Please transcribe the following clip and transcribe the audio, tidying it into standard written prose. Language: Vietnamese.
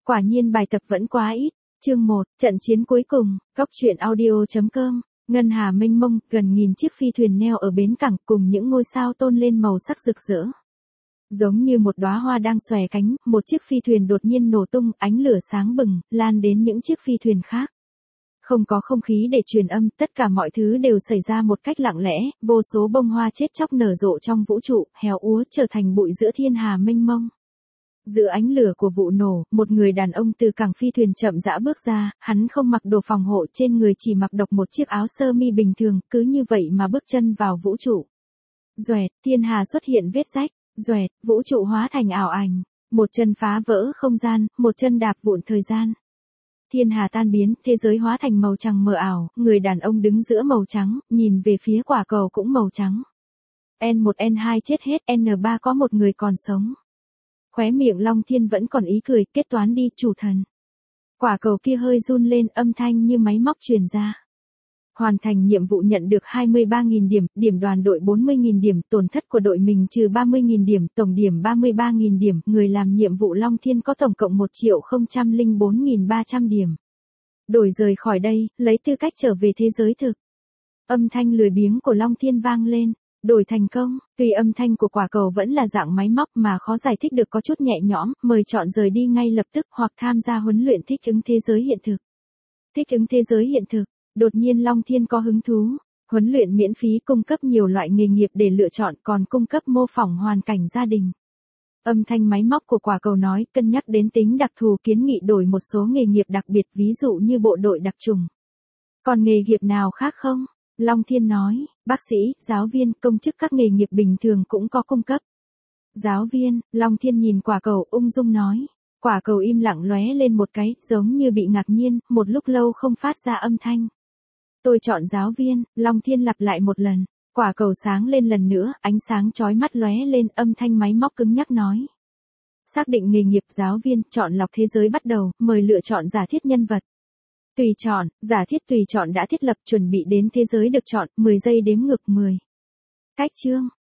Quả nhiên bài tập vẫn quá ít. Chương 1, trận chiến cuối cùng, góc truyện audio.com. Ngân hà mênh mông, gần nghìn chiếc phi thuyền neo ở bến cảng cùng những ngôi sao tôn lên màu sắc rực rỡ. Giống như một đóa hoa đang xòe cánh, một chiếc phi thuyền đột nhiên nổ tung, ánh lửa sáng bừng, lan đến những chiếc phi thuyền khác. Không có không khí để truyền âm, tất cả mọi thứ đều xảy ra một cách lặng lẽ, vô số bông hoa chết chóc nở rộ trong vũ trụ, héo úa trở thành bụi giữa thiên hà mênh mông. Giữa ánh lửa của vụ nổ, một người đàn ông từ cảng phi thuyền chậm rãi bước ra, hắn không mặc đồ phòng hộ trên người, chỉ mặc độc một chiếc áo sơ mi bình thường, cứ như vậy mà bước chân vào vũ trụ. Doẹt, thiên hà xuất hiện vết rách, doẹt, vũ trụ hóa thành ảo ảnh, một chân phá vỡ không gian, một chân đạp vụn thời gian. Thiên hà tan biến, thế giới hóa thành màu trắng mờ ảo, người đàn ông đứng giữa màu trắng, nhìn về phía quả cầu cũng màu trắng. N1 N2 chết hết, N3 có một người còn sống. Khóe miệng Long Thiên vẫn còn ý cười, kết toán đi, chủ thần. Quả cầu kia hơi run lên, âm thanh như máy móc truyền ra. Hoàn thành nhiệm vụ, nhận được 23.000 điểm, điểm đoàn đội 40.000 điểm, tổn thất của đội mình trừ 30.000 điểm, tổng điểm 33.000 điểm, người làm nhiệm vụ Long Thiên có tổng cộng 1.004.300 điểm. Đổi rời khỏi đây, lấy tư cách trở về thế giới thực. Âm thanh lười biếng của Long Thiên vang lên. Đổi thành công, tuy âm thanh của quả cầu vẫn là dạng máy móc mà khó giải thích được, có chút nhẹ nhõm, mời chọn rời đi ngay lập tức hoặc tham gia huấn luyện thích ứng thế giới hiện thực. Thích ứng thế giới hiện thực, đột nhiên Long Thiên có hứng thú. Huấn luyện miễn phí cung cấp nhiều loại nghề nghiệp để lựa chọn, còn cung cấp mô phỏng hoàn cảnh gia đình. Âm thanh máy móc của quả cầu nói, cân nhắc đến tính đặc thù kiến nghị đổi một số nghề nghiệp đặc biệt, ví dụ như bộ đội đặc trùng. Còn nghề nghiệp nào khác không? Long Thiên nói, bác sĩ, giáo viên, công chức, các nghề nghiệp bình thường cũng có cung cấp. Giáo viên, Long Thiên nhìn quả cầu ung dung nói. Quả cầu im lặng lóe lên một cái, giống như bị ngạc nhiên, một lúc lâu không phát ra âm thanh. Tôi chọn giáo viên, Long Thiên lặp lại một lần. Quả cầu sáng lên lần nữa, ánh sáng chói mắt lóe lên, âm thanh máy móc cứng nhắc nói. Xác định nghề nghiệp giáo viên, chọn lọc thế giới bắt đầu, mời lựa chọn giả thiết nhân vật. Tùy chọn, giả thiết tùy chọn đã thiết lập, chuẩn bị đến thế giới được chọn, 10 giây đếm ngược 10. Cách chương,